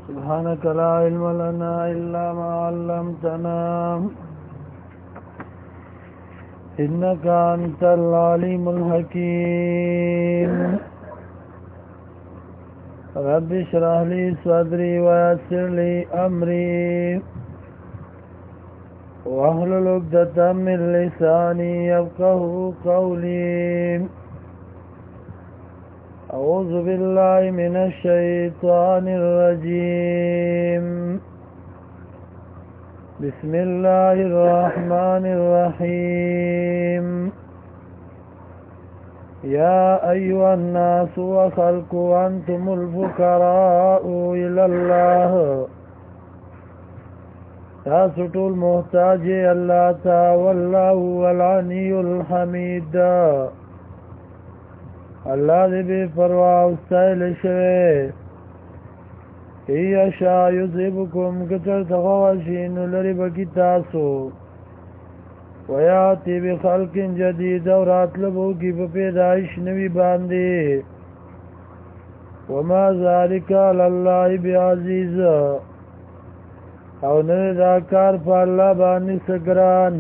سبحانك لا علم لنا إلا ما علمتنا إنك أنت العليم الحكيم رب اشرح لي صدري ويسر لي أمري واحلل عقدة من لساني يفقهوا قولي أعوذ بالله من الشيطان الرجيم بسم الله الرحمن الرحيم يا أيها الناس وخلقوا أنتم الفقراء إلى الله تاسو ټول محتاج الله تعالی والله هو الغني الحمید الله دې بے پروا او استایل شوی ایشا یذبکم کتر تغواشین لری بکی تاسو ویاتی بخلق جدید اور اطلبو کی پیدائش نوی باندې وما ذالک اللہ بعزیز او نه دا کار په الله باندې سګران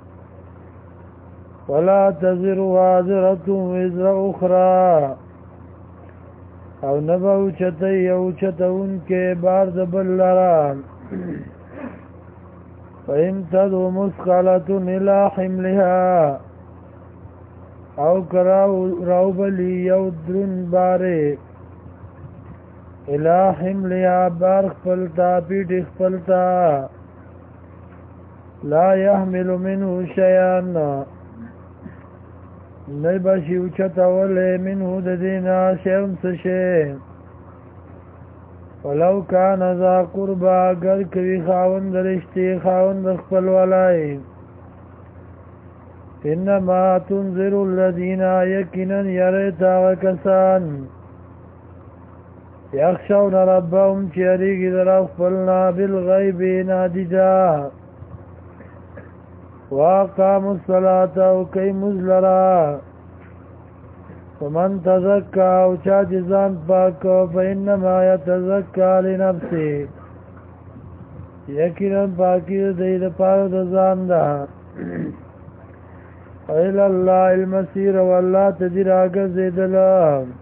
ولا تزر وازره وزر اخرى او نبو چته یو چتون کې بار د بلرا فإن تدو مثقلة إلى حملها او کراو راوبلی یو درن باره الى حملها بار خپلتا پیٹ خپلتا لا يحمل منه شيئا نبشی اوچتولی منه ددینا شیون سشی ولو کان ذا قربا اگر کوي خاوند رشتي خاوند خپل ولای انما تنذر الذين يقينا يريتا وكسان يخشون ربهم چریږي در خپلنا بالغیب نادجا واقاموا الصلاة وكي مزلرا ومن تزكى وچا جزان پاک فإنما يتزكى لنفسه یقینا پاکی دید پاک دزان دا وإلى الله المسير والله تجر آگر زیدلا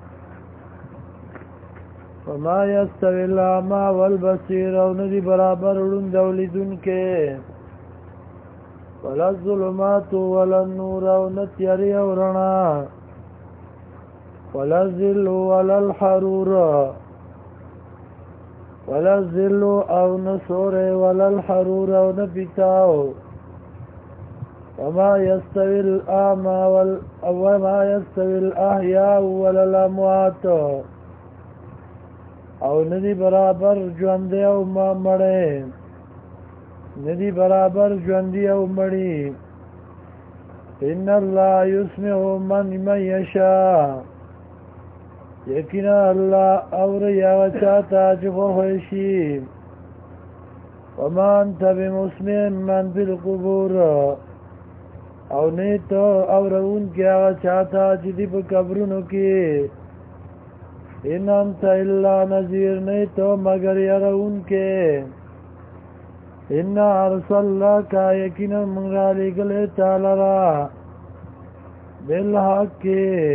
وما يستوي الأعمى والبصير او ندی برابر اڑن دولیدن کے ولا الظلمات ولا النور او نتیاری او رنا ولا الظل ولا الحرور ولا الظل او نصور ولا الحرور او نپتاو وما يستوي الأعمى وما يستوي الأحياء ولا الأموات او ندی برابر ژوندی او مړی ندی برابر ژوندی او مړی ان الله يسمع من يشاء یقینا الله اور یا چاته چې خوشي وما انت بمسمع من في القبور او نه ته اورون کې هغه چاته چې دی په قبرونو کې ان انت الا نذير نه ته مگر يرون کې ان ارسلناک یقینا من را لګلې تعالی را بالحق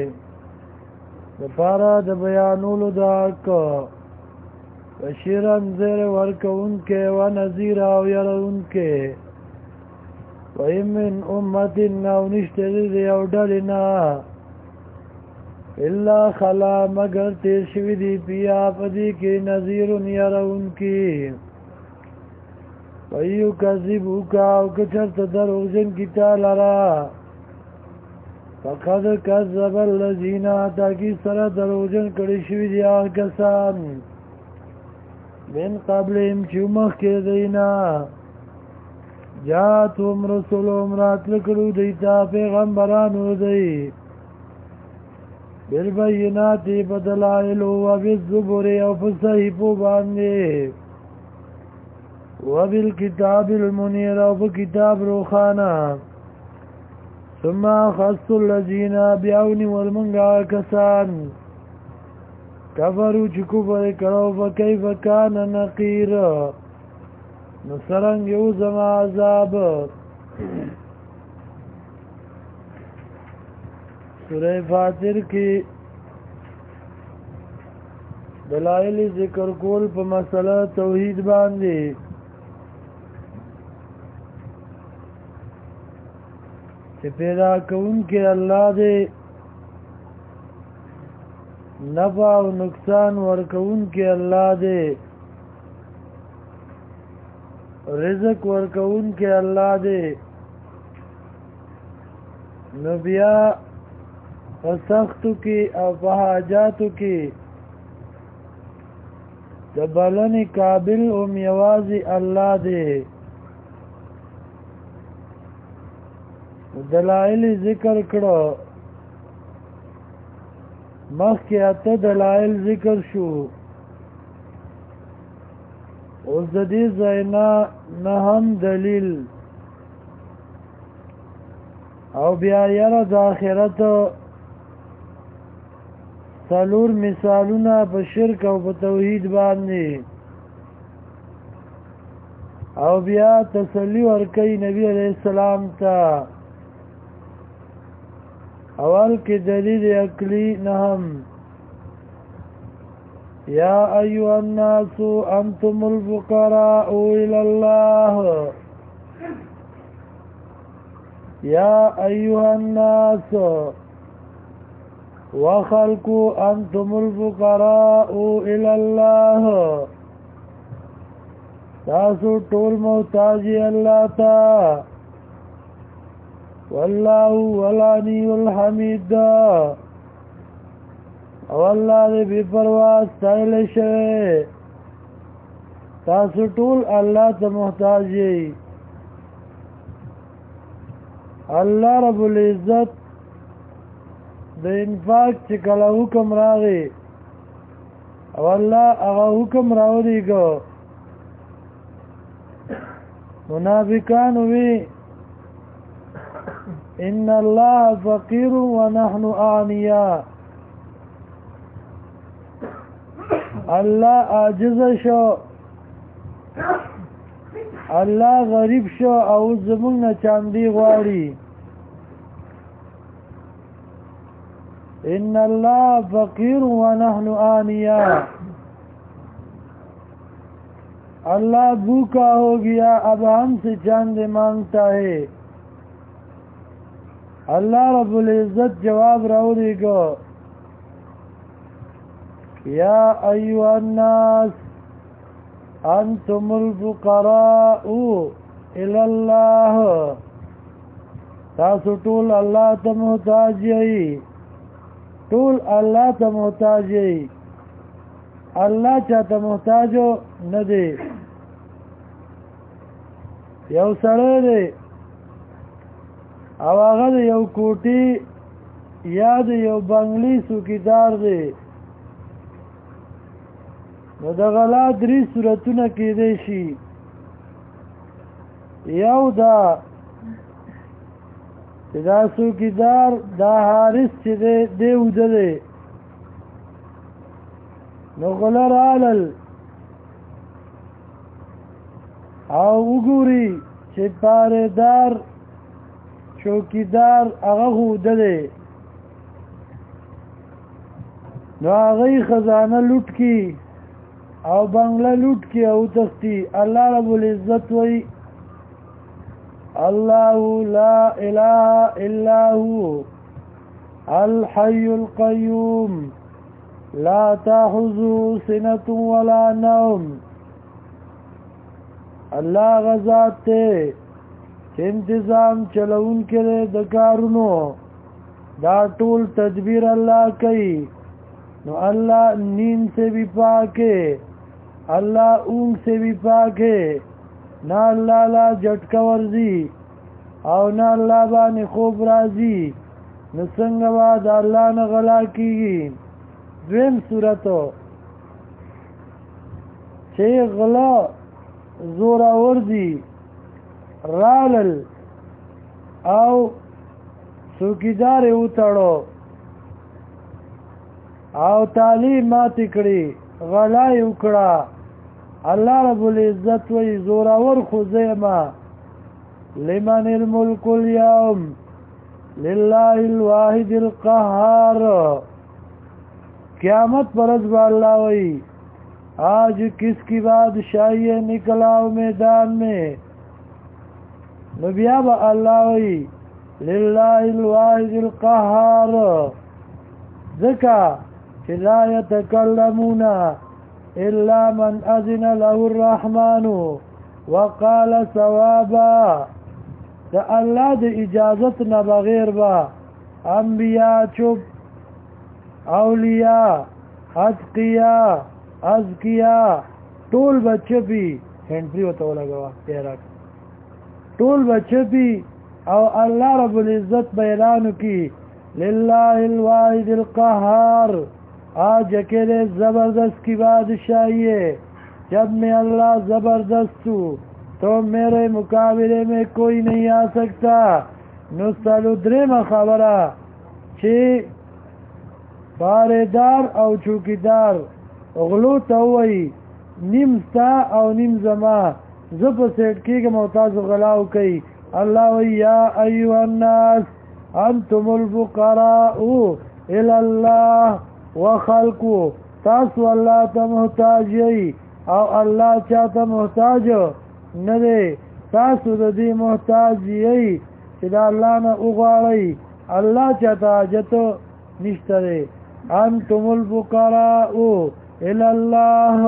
د پارا د بیانولو د حق بشیرا زیر ورکون کې و نذیر او يرون کې و من امه نو نشته دی او ډلنا الا خلا مگر تیر شوی دی بیا پدی کې نذیر يرون کې وَيُّ كَذِبُكَ او کچرت دروغجن کی تعالی فقد كذب الذين تاکی سره دروغجن کړي شوی دي هغه کسان من قبلهم چې مخکې دینا جاءتهم رسلهم راتل کړو دیتا پیغمبرانو دی بالبينات بدلائل وبالزبر او فصحیفو باندې وبالكتاب المنير او بكتاب روخانا ثم اخذت الذين بيون والمنغا كسان کفرو چې کفر کړو فکیف کان نقیر نو سرنګ یو زما عذاب. سورہ فاتر کی دلائل ذکر کول په مسله توحید باندې چې پیدا کوونکی الله دې نفع او نقصان ورکوونکی الله دې رزق ورکوونکی الله دې نو بیا په سختو کې او په حاجاتو کې د بلنې قابل هم یوازې الله دی. دلائل ذکر کړو مخکې اته دلائل ذکر شو اوس د دې ځای نه نهم دلیل او بیا یاره د آخرت څلور مثالونه په شرک او په توحید باندې او بیا تسلی ورکوي نبی علیہ السلام ته. اول کې دلیل عقلی نهم یا ایها الناس انتم الفقراء الى الله یا ایها الناس وخلقوا انتم الفقراء الى الله تاسو ټول محتاج الله تا والله ولانی الحمید او الله دې بے پروا ستایل شوی. تاسو ټول الله ته محتاج یې. الله رب العزت د انفاق چې کله حکم راغی او الله هغه حکم راوړيګو منافقان وی ان الله فقير ونحن اغنياء. الله عاجز شو الله غریب شو او زمونږ نه چاندي غواړي. ان الله فقير ونحن اغنياء. اللہ بھوکا ہو گیا اب ہم سے چاند مانگتا ہے. اللہ رب العزت جواب راوڑی گو یا ایوہ الناس انتم الفقراء الاللہ. تاسو ټول اللہ تا محتاج یئی. ټول اللہ تا محتاج یئی. اللہ چاہتا محتاجو ندے. یو سړی دی او هغه د یو کوټې یا د یو بنګلې څوکیدار دی. نو د غلا درې صورتونه کېدی شي. یو دا چې دا څوکیدار دا حارس چې دی اوده دی نو غله رالل او وګوري چې پارهدار چوکیدار هغه اوده دی نو هغه خزانه لوټ کی او بنگله لوټ کی او تختی. الله رب العزت وی الله لا اله الا هو الحي القيوم لا تأخذه سنة ولا نوم. الله غزات تے انتظام چلون کرے د کارونو دا ټول تدبیر الله کوي. نو الله نیند سے بھی پاک ہے. الله اونگ سے بھی پاک ہے. نا اللہ لا جھٹکا ورزی او نا اللہ باندې خوب راځي. نو څنګه با د الله نه غلا کیږي. دویم صورتو چې غلا زورا ورزي رالل او څوکیدار یې وتړو او تعلیم ماتی کړي غلای وکړه الله رب العزت وی زورور خزیما لمن الملك اليوم لله الواحد القهار قیامت پر از اللہ وی آج کس کی بادشاہی نکلاو میدان میں نبیاب اللہ وی للہ الواحد القہار ذکا لا يتكلمون الا من اذن له الرحمن وقال ثوابا دا اللہ دا اجازت نہ بغیر با انبیاء چپ اولیاء اتقیاء ازکیاء ټول بچپی هنفری وته لګوا تیراک ټول بچپی او الله رب العزت بیان کی لله الواحد القهار آج اکیلے زبردست کی بادشاہی ہے جب میں اللہ زبردست ہوں تو میرے مقابلے میں کوئی نہیں آ سکتا نستلو درم خبرہ چی باردار او چوکیدار غلو تاوئی نیم ستا او نیم زما زب سیٹ کی کہ محتاج غلاو کئی اللہ وی یا ایوہ الناس انتم الفقراء الاللہ وخلقو تاسو اللہ تا محتاج یئی او اللہ چاہتا محتاج ندے تاسو دا دی محتاج یئی چی دا اللہ نا اغاڑی اللہ چاہتا جتو نشترے انتم الفقراء الاللہ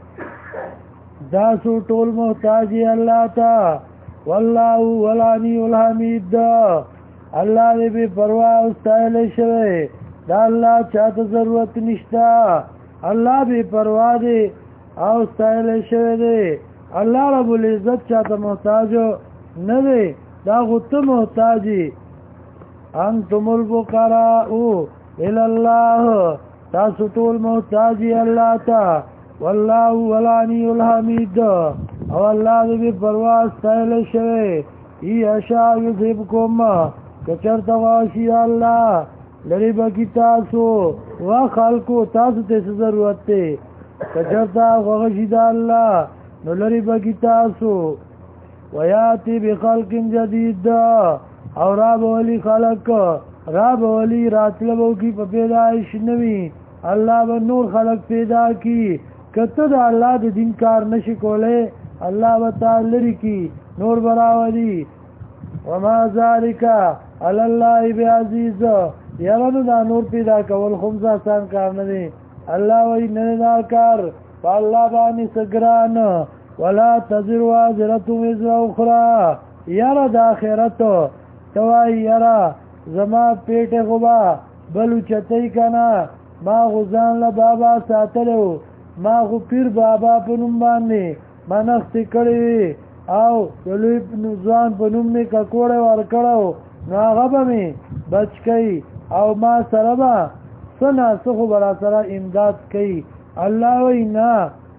تاسو ټول محتاجی اللہ تا واللہ والانی الحمید اللہ دے بے پرواہ استائل شوئے دا اللہ چاہتا ضرورت نشتا اللہ بے پرواہ دے او استائل شوئے دے اللہ رب العزت چاہتا محتاجو ندے دا غط محتاجی انتم الفقراء الاللہ تاسو ټول محتاجی اللہ تا واللہ والانی الحمید او اللہ دے بے پرواہ استائل شوئے ای اشاء یذہبکم کچرتا واشی اللہ لری بکی تاسو و خلقو تاسو تیس ضرورت تے کچرتا وغشید اللہ نو لری بکی تاسو ویاتی بخلق جدید او راب ولی خلق راب ولی راتلبو کی پا پیدایش نوی اللہ با نور خلق پیدا کی کتا دا اللہ دا دین کار نشکولے اللہ با تعالی کی نور براولی وما ذالکا اللہ بعزیز یارانو دا نور پیدا کول خمسا آسان کار ندے اللہ وی ندا کار پا اللہ بانی سگران ولا تزر وازرتو وزر اخرى یارا دا آخرت توائی یارا زما پیٹ غبا بلو چتی کنا ما غزان لبابا ساتلو ما غو پیر بابا پنم باندے ما نختی کڑی او دلوی نوزوان پنم میں ککوڑے ورکڑو نو آغا میں بچ کئی او ما سربا سنا سخو برا سرا امداد کئی اللہ وی نا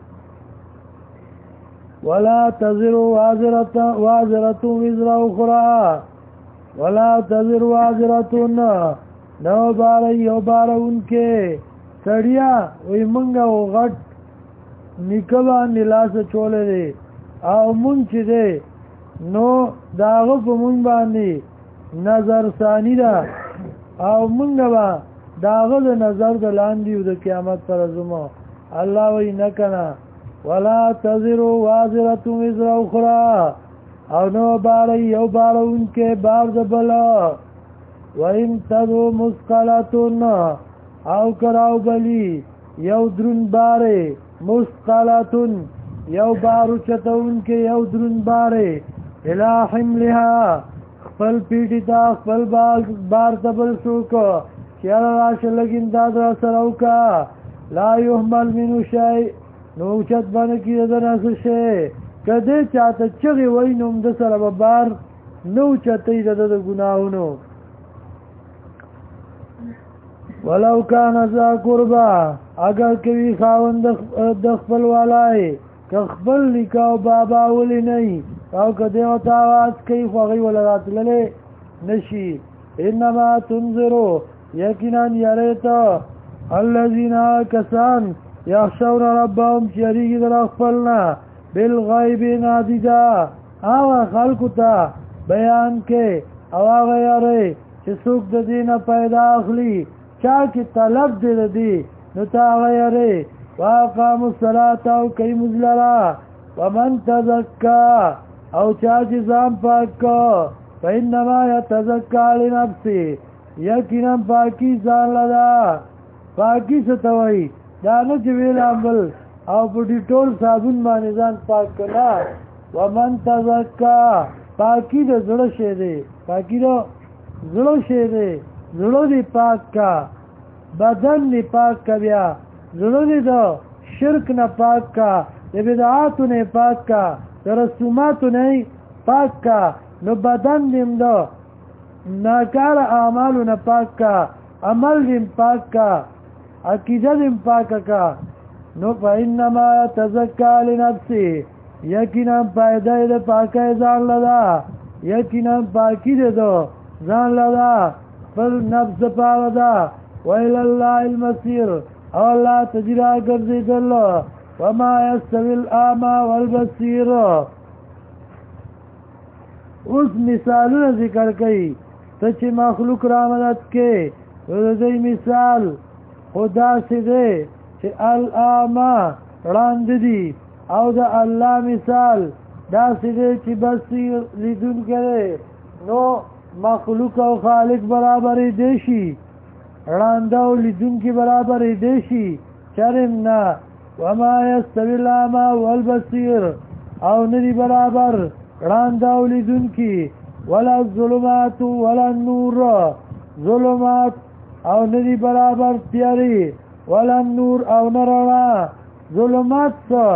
ولا تزر وازرة وزر اخرى ولا تزر وازرة نو باری او بارا ان کے سڑیا وی منگا و غٹ نکبا نلاس چولے دے او من چی دے نو داغف من باندی نظر ثانی دا او منگا با داغد نظر دا لاندیو دا قیامت پر ازما اللہ وی نکنا ولا تزرو وازرتو وزر اخرى او نو باری او بارا ان کے بار دا بلا وَإِن تَدْعُ مُثْقَلَةٌ او کراو بلی یو درن بارے مُثْقَلَةٌ یو بارو چتون کے یو درن بارے الى حملها خپل پیٹی تا خپل بار تبل سوکو چیارا راش لگن داد را سراو کا لا یحمل منو شای نوچت بانکی دن اسشے کدے چاہتا چگی وی نوم دسر ببار نوچتی دد گناہونو ولو کان ذا قربا اگر کوي خاوند د خپل والای که خپل نکاو بابا ولی نه او کده او تاواز کوي خوغي ولرات لله نشي انما تنذرو یقینا یریتا الذين کسان یخشون ربهم چریږي در خپلنا بالغیب نادیدا هغه خلکو ته بیان کې او هغه یاره چې څوک د دینه پیدا اخلي چا کې طلب دی نو تا هغه یاره واقاموا الصلاة او کوي مزلرا ومن تزکا او چا چې ځان پاک کو فإنما يتزکا لنفسه یقینا پاکی ځان لدا پاکی ستوي دا نه چې ویل عمل او په ډیټول صابون باندې ځان پاک کړه ومن تزکا پاکی د زړه شه دی پاکی د زړه شه دی زړه دی پاک کا بدن دی پاک کا بیا زړه دی د شرک نه پاک کا د بدعاتو نه پاک کا د رسوماتو نه پاک کا نو بدن دیم دو ناکار اعمالو نه پاک کا عمل دیم پاک کا عقیده دیم پاک کا نو فإنما تزکا لنفسی یقینا پایده ده پاکه ځان لدا یقینا پاکی ده دو ځان لدا پر نفس پاو دا وإلى الله المصير او الله تجرا ګرځي دل وما يستوي الأعمى والبصير اوس مثالونه ذکر کړي ته چې مخلوق را مدد کې ورته مثال خدا سي دي چې الأعمى وړاند دي او د الله مثال دا سي دي چې بصیر لیدون کړي نو مخلوق او خالق برابر دي شي وړاند او لیدون کې برابر دي شي چرم نه وما يستوي الأعمى والبصير او ندي برابر وړاند او لیدون کې ولا الظلمات ولا النور ظلمات او ندي برابر تیاری ولا النور او نرنا ظلمات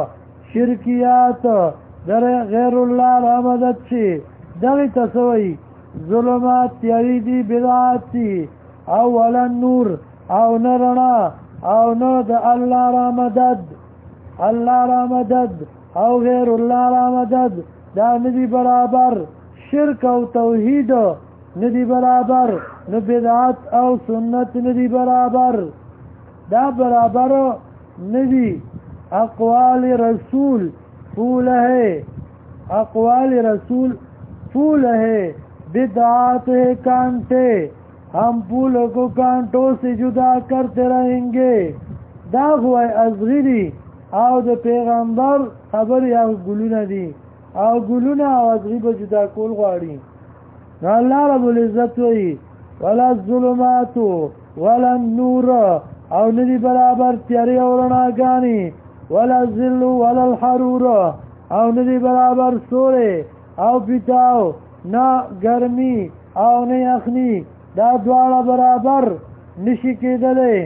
شرکیات در غیر الله را مدد شي دغه تسوي ظلمات تیاری دی بدعات دی او ولا النور او نرنا او نو د الله را مدد الله را مدد او غیر الله را مدد دا ندی برابر شرک او توحید ندی برابر نو بدعات او سنت ندی برابر دا برابر ندی اقوال رسول پھول ہے اقوال رسول پھول ہے بدعات ہے کانٹے ہم پھولوں کو کانٹوں سے جدا کرتے رہیں گے دا ہوا ازغری او د پیغمبر خبر یا ګلونه دي او ګلونه او ازغری به جدا کول غواړي الله رب العزت وی ولا الظلمات ولا النور او ندی برابر تیاری او رڼاګانی ولا الظل ولا الحرور او ندی برابر سورې او پیتاو نه ګرمي او نه یخني دا دواړه برابر نشي کېدلې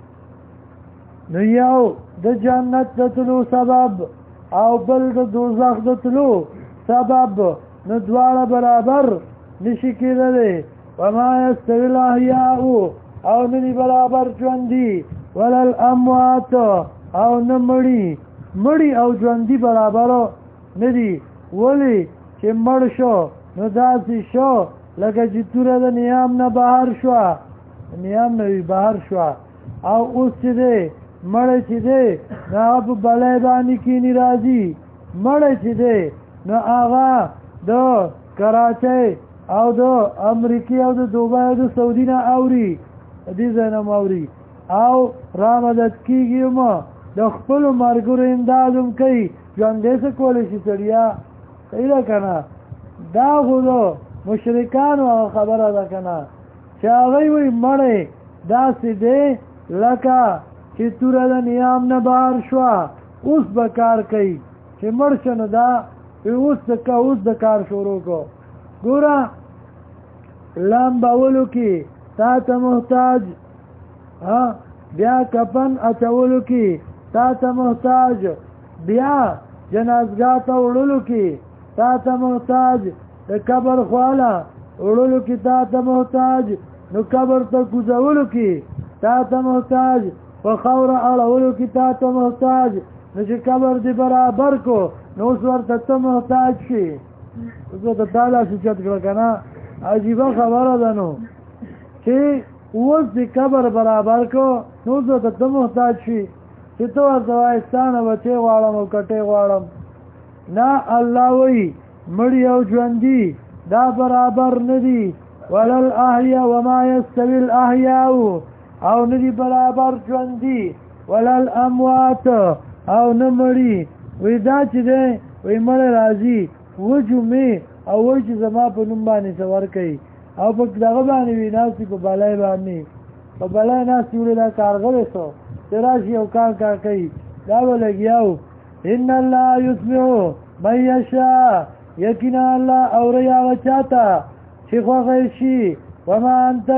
نو یو د جنت د تلو سبب او بل د دوزخ د تلو سبب نو دواړه برابر نشي کېدلې وما يستوي الأحياء او ندی برابر ژوندي ولا الاموات او نه مړي او ژوندي برابر ندی ولی چې مړ شو نو داسې شو لکه چې توره د نیام نه بهر شو نیام نه بهر شو او اوس چې دی مړ چې دی نو هغه په بلای باندې کینی راځي مړ چې دی نو هغه د کراچۍ او د امریکې او د دوبۍ او د سعودي نه اوري دې ځای نه اوري او را مدد کېږي ما د خپلو ملګرو امداد هم کوي ژوندی څه کولی شي سړیا صحیح ده که نه دا خو د مشرکانو خبره ده که نه چې هغوی وایي مړی داسې دی لکه چې توره د نیام نه بهر شوه اوس به کار کوي چې مړ شه نو دا اوس د کار شروع کو ګوره لامبولو کې تا ته محتاج بیا کفن اچولو کې تا ته محتاج بیا جنازګاه ته وړلو کې تا ته محتاج د قبر خواله وړلو کې تا ته محتاج نو قبر ته کوزولو کې تا ته محتاج په خاوره اړولو کې تا ته محتاج نو چې قبر دې برابر کو نو اوس ورته ته محتاج شي زه د تعالی شکایت کړه که نه عجیبه خبره ده نو چې اوس دې قبر برابر کو نو زه ته محتاج شي چې ته ورته وایې ستانه بچی غواړم او کټې غواړم. نه، الله وایي مړي او ژوندي دا برابر نه دي. ولا الاحیاء وما یستوي الاحیاء، او نه دي برابر ژوندي، ولا الاموات، او نه مړي. وی دا چې دی وی مړی راځي وجمې او وایي چې زما په نوم باندې څه ورکوي او په دغه باندې وي ناستي په بلای باندې په بلای ناستي ولې دا کارغلی سو چې راشي او کار کوي دا به لګیاو. ان الله یسمع من یشاء، یقینا الله اوري هغه چاته چې خوښه شي. وما انت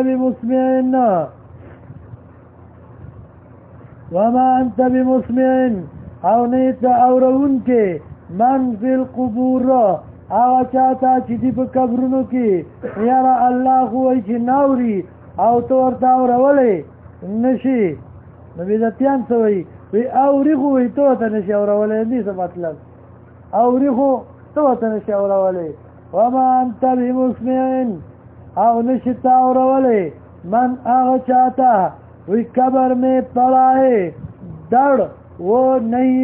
بمسمع او نیت اورون کې من فی القبور هغه چاته چې دی په قبرونو کې. یاره الله خو وایي چې ناوري او ته ورته اورولې نشي. نو بدعتیان څه وایي؟ وی اوري خو وایي ته ورته نشي اورولې. دې څه مطلب؟ اوري خو ته ورته نشي اورولې. وما انت بمسمع او نشي ته اورولې من هغه چاته وی قبر میں پڑا ہے دڑ وہ نہیں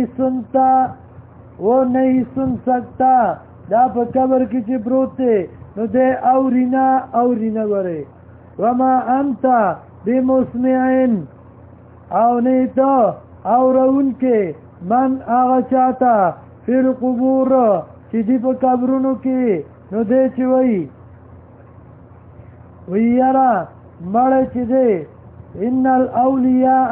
سن سکتا. دا په قبر کې چې پروت دی نو دی اوري نه غوري. وما انت بمسمع او نه ته اورون کې من هغه چاته فی القبور چې دی په قبرونو کې. نو دی چې وی یاره مړی چې دی ان الاولیاء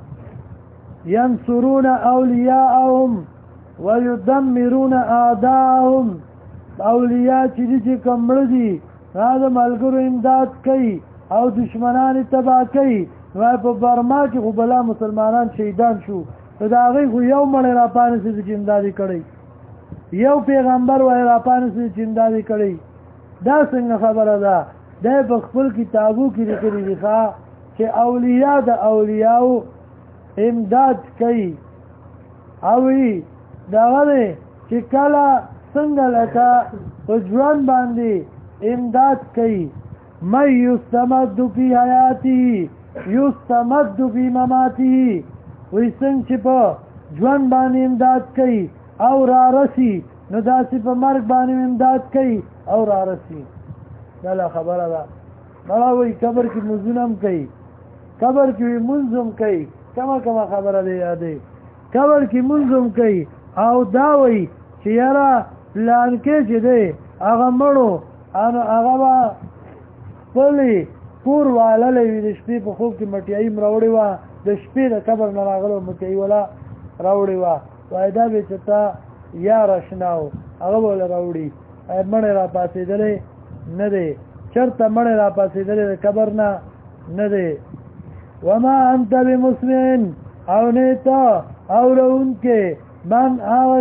ينصرون اولیاءهم ويدمرون اعداءهم. اولیاء چې دي چې کمړ دي دا ملګرو امداد کوي او دشمنان تباه کوي. نو په برما کې خو بلا مسلمانان شهیدان شو دا هغه خو یو مړ را پانسي چې امدادي کړي، یو پیغمبر وای را پانسي چې امدادي کړي. دا څنګه خبره ده؟ دا په خپل کتابو کې لیکلي دي چې اولیاء د اولیاءو امداد کوي. او دا غره چې کله څنګه لکه په ژوند باندې امداد کوي. مَن یستمد فی حیاته یستمد فی مماته. وی څنګه چې په ژوند باندې امداد کوي او را رسی نو داسې په مرګ باندې امداد کوي او را رسی. دا خبره ده. مړه وی قبر کې مزونم کوي، قبر کې منظم کوي. کما خبره دی یادې قبر کې منظم کوي او دا وی چې یاره پلان کې چې دی هغه مړو هغه به خپلې کور واللی وي. د شپې په خوب کې مټیایي م راوړې وه، د شپې د قبر نه راغلو مټیایي ولا راوړې وه. وایي دا به چې تا یار اشنا و هغه به وله راوړي. مړی را پاسېدلی نه دی، چېرته مړی را پاسېدلی د قبر نه دی. وما انت بمسمع او نیتا اورون کې من هغه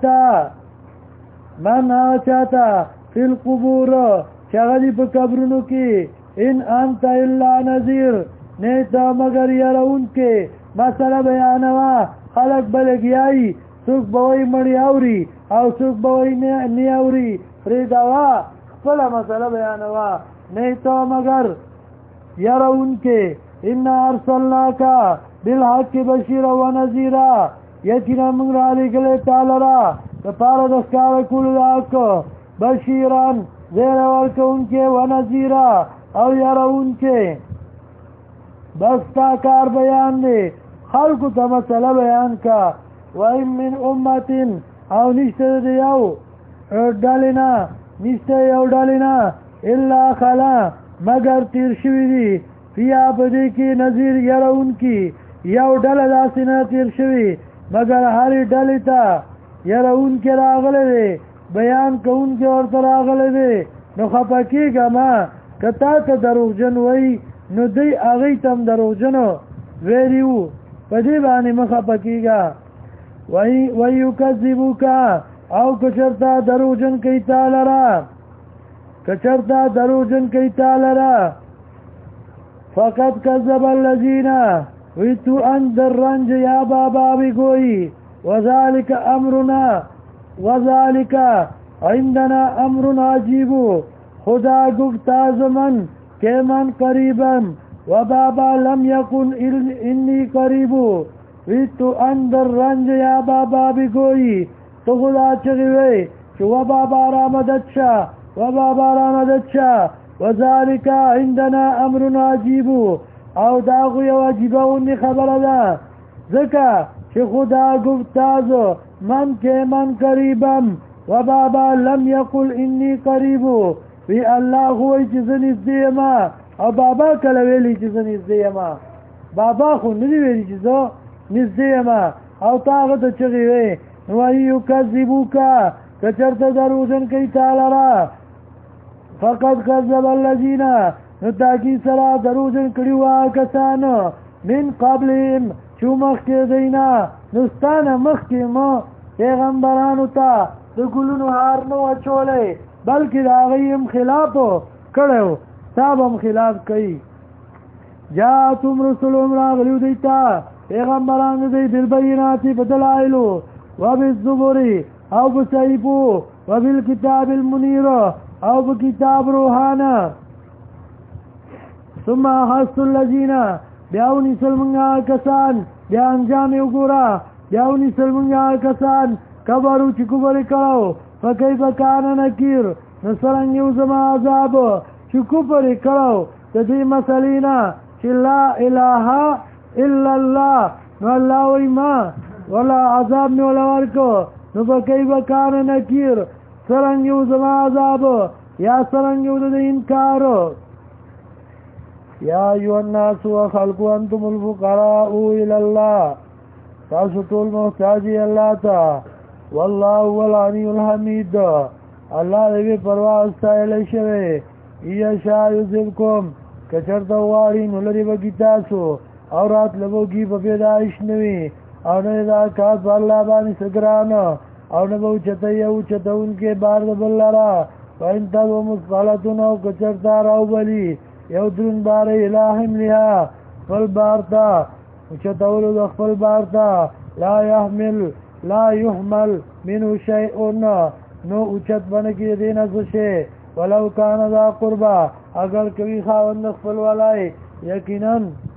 چاته فی القبور چې هغه دي په قبرونو کې. ان انت الا نذیر، نیتا مگر یارون کې مسله بیانوا. خلق بلګیایي څوک به وایي مړی اوري او څوک به وایي نه اوري. پرېږدوه خپله مسله بیانوا. نیتا مگر یارون کې. ان ارسلناک بالحق بشیرا ونذیرا، یقینا موږ را لېږلې تا لره دپاره د ښکاره کولو د حق بشیرا زیر ورکوونکی ونذیرا او یارونکی. بس تا کار بیان دی، خلقو ته مسله بیان کا. وان من امت او نشته د یو ډلې نه الا خلا مگر تیر شوي دي فیا پدې کې نذیر یارون کی. یو ډله داسې نه تیر شوي مگر هرې ډلې ته یارون کې راغلی دی، بیان کوونکی ورته راغلی دی. نو خفه کېږه مه که تا ته دروغجن وایي نو دوی هغوی ته هم دروغجنو ویلي وو. په دې باندې مه خفه کېږه. ویکذبوک او که چېرته دروغجن کوي تا لره فقط کذب الذین وی تو اندر رنج یا بابا بھی گوئی. وذالک عندنا امر عجیب، خدا گفتا زمن کہ من قریبم وبابا لم يكن انی قریبو وی تو اندر رنج یا بابا بگوئی تو خدا چگوئی چو و بابا را مدد شا و بابا را مدد شا وذالک عندنا امر عجیبو او داغو یو عجیبونی خبر دا ذکا چه خدا گفتازو من که من قریبم و بابا لم یقل انی قریبو وی الله خوی چیز نزدی ما او بابا کله ویلی چیز نزدی ما بابا خو ندی ویلی چیزو نزدی ما او تاغه ته چغی وی نو یو کذبوکا کچرته دروژن کوي تعالی را فقد كذب الذين نتاکی سرا دروژن کړي کسان من قبلهم چو مخکې دینا نستانه مخکې ما پیغمبرانو ته د ګلونو هار نو اچولې بلکې د هغې هم خلاف کړی تاب هم خلاف کوي جاءتهم رسلهم راغلیو دوی ته پیغمبران دوی بالبینات په دلایلو وبالزبر او بصحیفو وبالکتاب المنیر او بکتاب روحانا ثم اخذت الذین بیاونی سلمنگا کسان بیا انجام وګورا بیاونی سلمنگا کسان کبرو چې کبر کړو فکیف کان نکیر نصرنګ یو زما عذاب چې کبر کړو د دې مسلینا چې لا اله الا الله نو الله ویما ولا عذاب نو ورکو نو فکیف کان نکیر سرنګ یو زما عذاب یا سرنګ یو د انکار یا ایو الناس وخلقوا انتم الفقراء الى الله تاسو ټول محتاجی الله ته والله هو الغني الحمید الله دې پروا استایل شوی یا شایذکم کچرته واړی نو لري بگی تاسو او رات لګوږي په پیدائش نوي او نه دا کاس الله باندې سګران او نه وو چته یو چتون کې بار د بلرا وین تاسو مصالحتون او کچرته راو بلی یو درون بار الہم لها فل بارتا چتولو د خپل بارتا لا يحمل منه شيء نو اوچت بنکی دین از شی ولو کان ذا قربا اگر کوي خاوند خپل ولای یقینا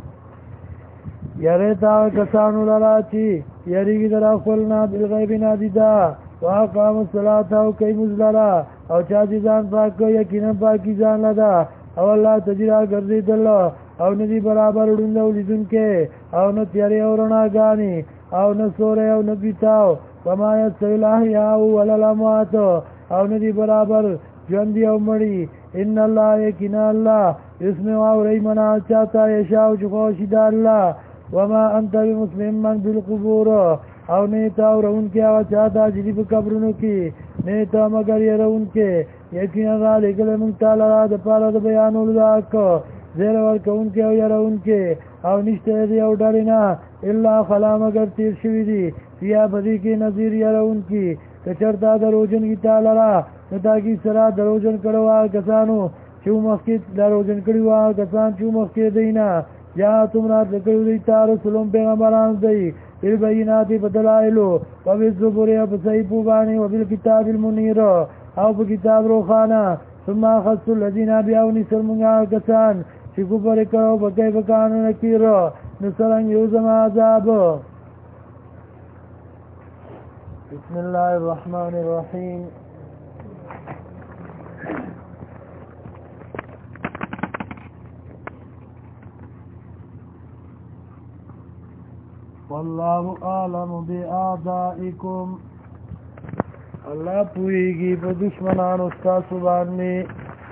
یریتا کسانو لرا چی یریږي در خپلنا بالغیب نادیدا واقام الصلاه او کوي مزلرا او چا دي ځان پاک یقینا پاکي ځان لدا او الله تجرا ګرځیدل او ندی برابر وډندو لیدونکې او نو تیارې اورنا غاني او نو سورې او نو بیتاو وما يستوي يا ولا الاموات او ندی برابر ژوند او مړی ان الله یقینا الله اسمه او ریمنا چاته یشاو خوشی د الله وما انت بمسلم من بالقبور او نیتا ورون کې او چاته چې په قبرونو کې نیتا مگر یې رون کې یقینا را لګل مونږ تعالی د پاره د بیانولو داکو زیر ورکون کې او يرون کې او نشته دی او ډارینا الا خلا مگر تیر شوی دی بیا بدی کې نذیر يرون کې کچرتا دروژن کی تعالی را نتا کی سرا دروژن کړه کسانو چې مخکې دروژن کړي کسان چې مخکې دینا یا تمرا ذکر دی تار رسولم پیغمبران دی بالبینات بدلائلو وبالزبر وبصحیف بانی وبالکتاب المنیر او بکتاب روخانا ثم اخذت الذين بیاونی سرمنگا کسان چې کفر کړو په کیف کان نکیر نصرنګ یو زما عذاب بسم الله الرحمن الرحیم والله اعلم باعدائکم الله پویږي په دشمنانو تاسو باندې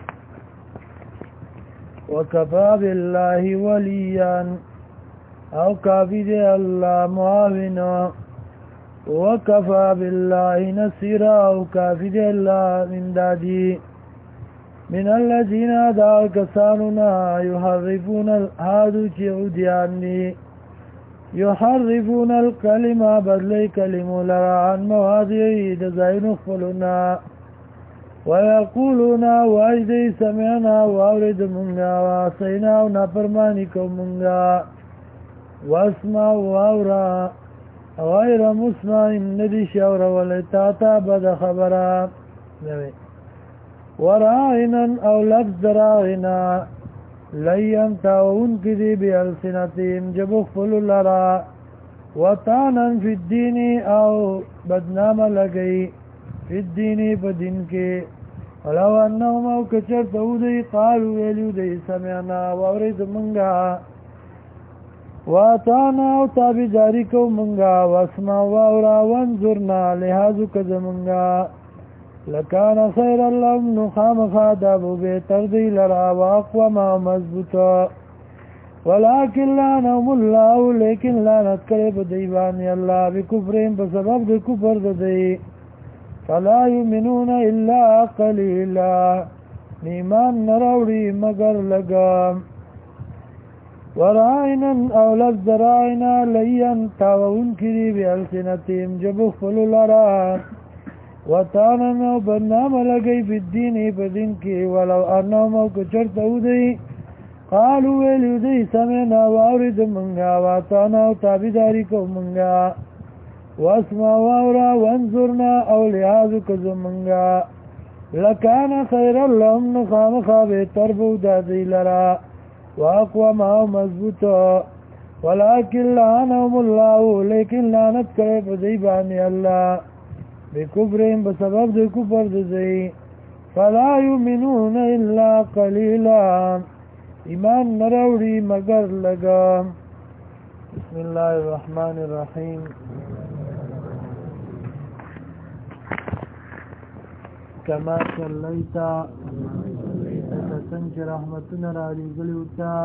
وکفى بالله وليا او کافی دی الله معاونا وکفى بالله نصيرا او کافی دی الله امدادی من الذين دا کسانونا يحرفون الهادو چعودیان دی يحرفون الكلمة بدل كلمة لرا عن مواضعه دزاين خفلنا ويقولون واجدي سمعنا وارد منغا واسينا ونفرمانكم منغا واسمع وورا غير مسمع ندي شور ولتاتا بد خبرا وراعنا او لفظ راعنا لیم تاون کی دی بی السنتیم جبو خفلو لرا وطانا فی الدین او بدنام لگئی فی الدین پا دین کے ولو انہم او کچر تو دی قالو ویلیو دی سمعنا وورد منگا واتانا او تابداری کو منگا واسما واورا وانظرنا لحاظو کز منگا لکان خیر اللهم نخام خادابو بیتر دی لرا واقوما مضبوطا ولیکن لعنهم اللہ لیکن لعنت کرے دیوانی اللہ بکفرین بسبب دی کفر دی فلا یمنون الا قلیلا نیمان نروڑی مگر لگام ورائنا او لفظ رائنا لین تاوون کری بی السنتیم جبو خفلو لرا وطانن او بدنام لگئی فی الدین پا دین کی ولو انہم او کچرتو دی قالو ویلیو دی سمعنا واورد منگا واتانا او تابداری کو منگا واسما واورا وانظرنا او لحاظو کزو منگا لکان خیر اللهم نخام خواب تربو دادی لرا واقوام او مضبوطا ولیکن لعنهم اللہ لیکن لعنت کرے پا دیبانی اللہ بکفرین بسبب دی کفر دی فلا یؤمنون الا قلیلا ایمان نروڑی مگر لگا بسم اللہ الرحمن الرحیم کما صلیتا تسنچ رحمتنا را لگلیوتا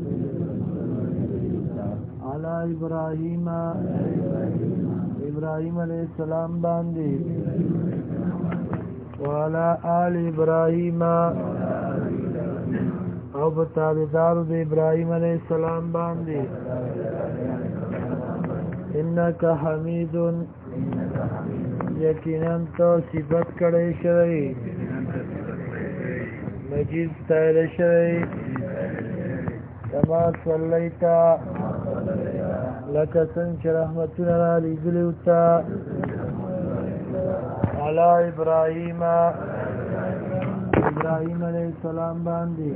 علی ابراہیم ابراہیم علیہ السلام باندی وعلى آل ابراہیم او بتابدارو د ابراہیم علیہ السلام باندی انکا حمیدن یقیناً تو صفت کڑی شوئی مجید ستایل شوئی کما صلیتا لکا سنچ رحمتنا را لگلیوتا علی ابراہیم ابراہیم علیہ السلام باندی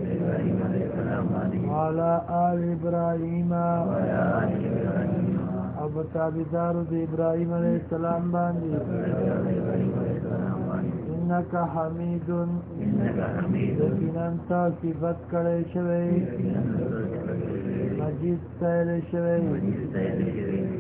وعلی آل ابراہیم اب تابدارو دی ابراہیم علیہ السلام باندی انکا حمیدن یقیناً تا صفت کڑے شوئی مجید ستایل شوئی